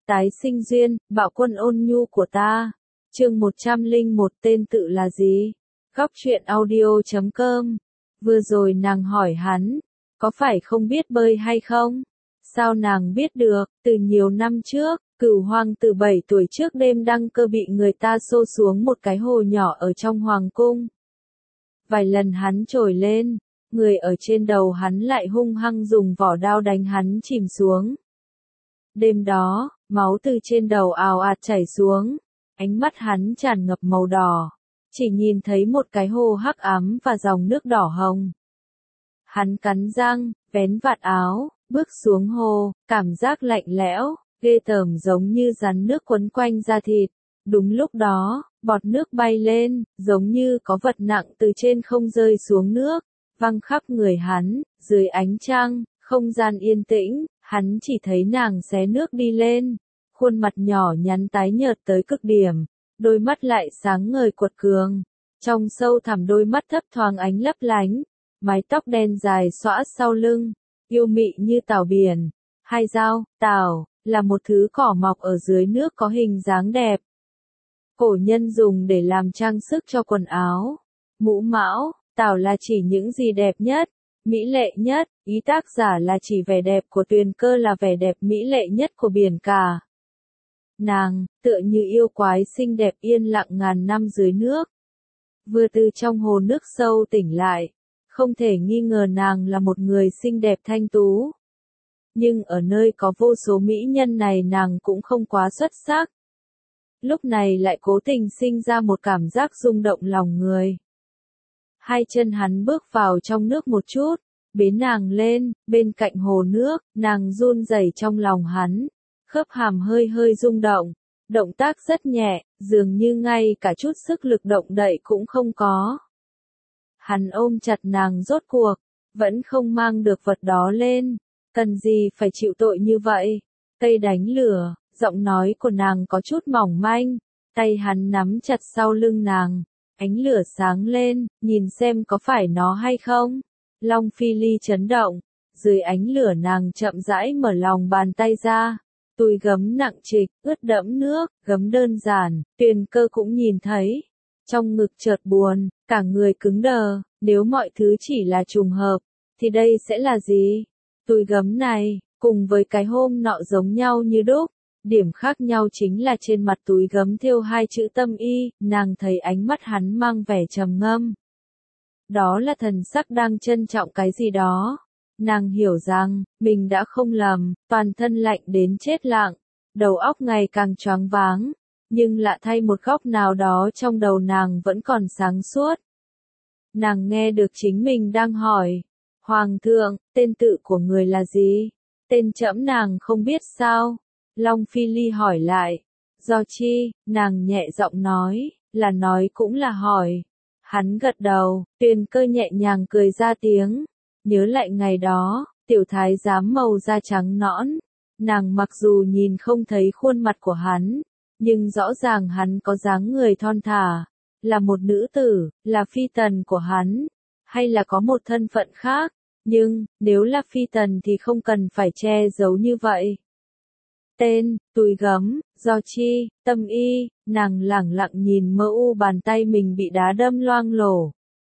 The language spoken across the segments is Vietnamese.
Tái sinh duyên, bạo quân ôn nhu của ta. Chương 101 tên tự là gì? Góc truyện audio.com. Vừa rồi nàng hỏi hắn, có phải không biết bơi hay không? Sao nàng biết được, từ nhiều năm trước, Cửu hoàng tử 7 tuổi trước đêm đăng cơ bị người ta xô xuống một cái hồ nhỏ ở trong hoàng cung. Vài lần hắn trồi lên, người ở trên đầu hắn lại hung hăng dùng vỏ đao đánh hắn chìm xuống. Đêm đó, máu từ trên đầu ào ạt chảy xuống, ánh mắt hắn tràn ngập màu đỏ, chỉ nhìn thấy một cái hồ hắc ám và dòng nước đỏ hồng. Hắn cắn răng, vén vạt áo, bước xuống hồ, cảm giác lạnh lẽo, ghê tởm giống như rắn nước quấn quanh da thịt. Đúng lúc đó, bọt nước bay lên, giống như có vật nặng từ trên không rơi xuống nước, văng khắp người hắn. Dưới ánh trăng, không gian yên tĩnh, hắn chỉ thấy nàng xé nước đi lên, khuôn mặt nhỏ nhắn tái nhợt tới cực điểm, đôi mắt lại sáng ngời quật cường, trong sâu thẳm đôi mắt thấp thoáng ánh lấp lánh, mái tóc đen dài xõa sau lưng, yêu mị như tảo biển. Hai dao, tảo, là một thứ cỏ mọc ở dưới nước có hình dáng đẹp. Cổ nhân dùng để làm trang sức cho quần áo. Mũ mão, tảo là chỉ những gì đẹp nhất, mỹ lệ nhất, ý tác giả là chỉ vẻ đẹp của Tuyền Cơ là vẻ đẹp mỹ lệ nhất của biển cả. Nàng, tựa như yêu quái xinh đẹp yên lặng ngàn năm dưới nước. Vừa từ trong hồ nước sâu tỉnh lại, không thể nghi ngờ nàng là một người xinh đẹp thanh tú. Nhưng ở nơi có vô số mỹ nhân này nàng cũng không quá xuất sắc. Lúc này lại cố tình sinh ra một cảm giác rung động lòng người. Hai chân hắn bước vào trong nước một chút, bế nàng lên, bên cạnh hồ nước, nàng run rẩy trong lòng hắn, khớp hàm hơi hơi rung động, động tác rất nhẹ, dường như ngay cả chút sức lực động đậy cũng không có. Hắn ôm chặt nàng rốt cuộc, vẫn không mang được vật đó lên, cần gì phải chịu tội như vậy? Cây đánh lửa, giọng nói của nàng có chút mỏng manh, tay hắn nắm chặt sau lưng nàng, ánh lửa sáng lên, nhìn xem có phải nó hay không. Long Phi Ly chấn động, dưới ánh lửa nàng chậm rãi mở lòng bàn tay ra, túi gấm nặng trịch, ướt đẫm nước, gấm đơn giản, Tuyền Cơ cũng nhìn thấy. Trong ngực chợt buồn, cả người cứng đờ, nếu mọi thứ chỉ là trùng hợp, thì đây sẽ là gì? Túi gấm này, cùng với cái hôm nọ giống nhau như đúc, điểm khác nhau chính là trên mặt túi gấm thêu hai chữ Tâm Y, nàng thấy ánh mắt hắn mang vẻ trầm ngâm. Đó là thần sắc đang trân trọng cái gì đó. Nàng hiểu rằng, mình đã không lầm, toàn thân lạnh đến chết lặng, đầu óc ngày càng choáng váng, nhưng lạ thay một góc nào đó trong đầu nàng vẫn còn sáng suốt. Nàng nghe được chính mình đang hỏi, Hoàng thượng, tên tự của người là gì? Tên trẫm nàng không biết sao? Long Phi Ly hỏi lại. Do chi? Nàng nhẹ giọng nói, là nói cũng là hỏi. Hắn gật đầu, Tuyền Cơ nhẹ nhàng cười ra tiếng. Nhớ lại ngày đó, tiểu thái giám màu da trắng nõn. Nàng mặc dù nhìn không thấy khuôn mặt của hắn, nhưng rõ ràng hắn có dáng người thon thả. Là một nữ tử, là phi tần của hắn, hay là có một thân phận khác. Nhưng, nếu là phi tần thì không cần phải che giấu như vậy. Tên, túi gấm, do chi, Tâm Y, nàng lẳng lặng nhìn mơ u bàn tay mình bị đá đâm loang lổ.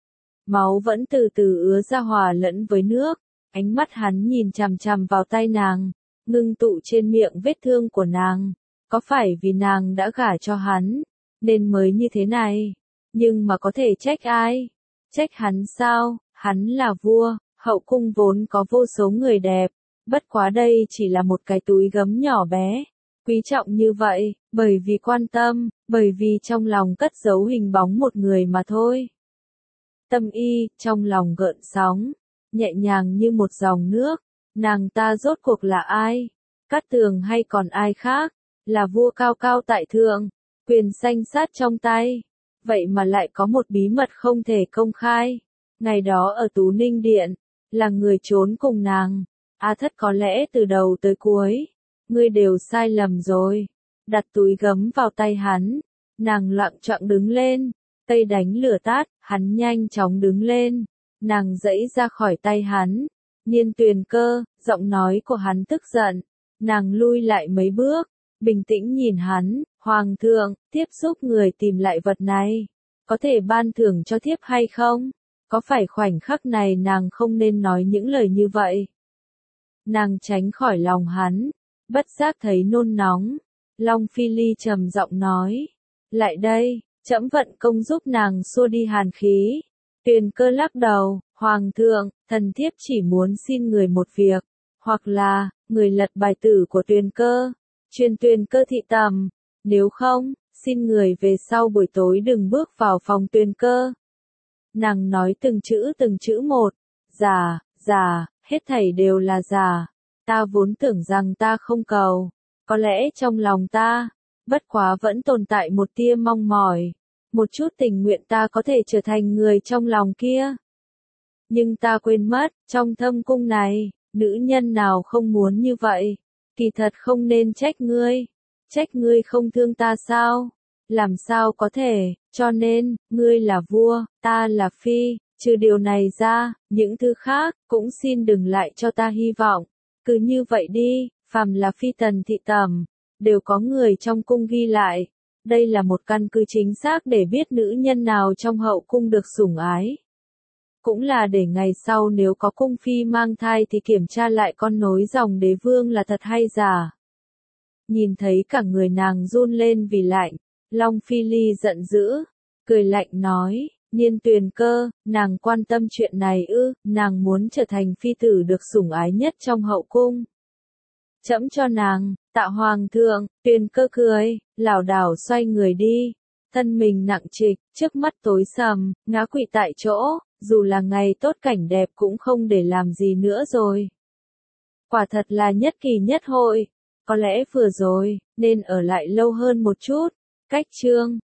Máu vẫn từ từ ứa ra hòa lẫn với nước, ánh mắt hắn nhìn chằm chằm vào tay nàng, ngưng tụ trên miệng vết thương của nàng. Có phải vì nàng đã gả cho hắn, nên mới như thế này? Nhưng mà có thể trách ai? Trách hắn sao? Hắn là vua, hậu cung vốn có vô số người đẹp. Bất quá đây chỉ là một cái túi gấm nhỏ bé, quý trọng như vậy, bởi vì quan tâm, bởi vì trong lòng cất giấu hình bóng một người mà thôi. Tâm Y, trong lòng gợn sóng, nhẹ nhàng như một dòng nước, nàng ta rốt cuộc là ai? Cát Tường hay còn ai khác? Là vua cao cao tại thượng, quyền sanh sát trong tay, vậy mà lại có một bí mật không thể công khai. Ngày đó ở Tú Ninh Điện, là người trốn cùng nàng. A Thất có lẽ từ đầu tới cuối, ngươi đều sai lầm rồi. Đặt túi gấm vào tay hắn, nàng loạng choạng đứng lên, tay đánh lửa tát, hắn nhanh chóng đứng lên, nàng giãy ra khỏi tay hắn. Nhiên Tuyền Cơ, giọng nói của hắn tức giận, nàng lui lại mấy bước, bình tĩnh nhìn hắn, Hoàng thượng, thiếp giúp người tìm lại vật này. Có thể ban thưởng cho thiếp hay không? Có phải khoảnh khắc này nàng không nên nói những lời như vậy? Nàng tránh khỏi lòng hắn, bất giác thấy nôn nóng. Long Phi Ly trầm giọng nói, lại đây, trẫm vận công giúp nàng xua đi hàn khí. Tuyền Cơ lắc đầu, Hoàng thượng, thần thiếp chỉ muốn xin người một việc, hoặc là, người lật bài tử của Tuyền Cơ, truyền Tuyền Cơ thị tầm, nếu không, xin người về sau buổi tối đừng bước vào phòng Tuyền Cơ. Nàng nói từng chữ một, giả, hết thảy đều là giả, ta vốn tưởng rằng ta không cầu, có lẽ trong lòng ta, bất quá vẫn tồn tại một tia mong mỏi, một chút tình nguyện ta có thể trở thành người trong lòng kia. Nhưng ta quên mất, trong thâm cung này, nữ nhân nào không muốn như vậy, kỳ thật không nên trách ngươi không thương ta sao? Làm sao có thể, cho nên, ngươi là vua, ta là phi, trừ điều này ra, những thứ khác, cũng xin đừng lại cho ta hy vọng. Cứ như vậy đi, phàm là phi tần thị tẩm, đều có người trong cung ghi lại. Đây là một căn cứ chính xác để biết nữ nhân nào trong hậu cung được sủng ái. Cũng là để ngày sau nếu có cung phi mang thai thì kiểm tra lại con nối dòng đế vương là thật hay giả. Nhìn thấy cả người nàng run lên vì lạnh, Long Phi Ly giận dữ, cười lạnh nói, Niên Tuyền Cơ, nàng quan tâm chuyện này ư? Nàng muốn trở thành phi tử được sủng ái nhất trong hậu cung. Trẫm cho nàng, tạ Hoàng thượng. Tuyền Cơ cười, lảo đảo xoay người đi, thân mình nặng trịch, trước mắt tối sầm, ngã quỵ tại chỗ, dù là ngày tốt cảnh đẹp cũng không để làm gì nữa rồi. Quả thật là nhất kỳ nhất hội, có lẽ vừa rồi, nên ở lại lâu hơn một chút. Cách chương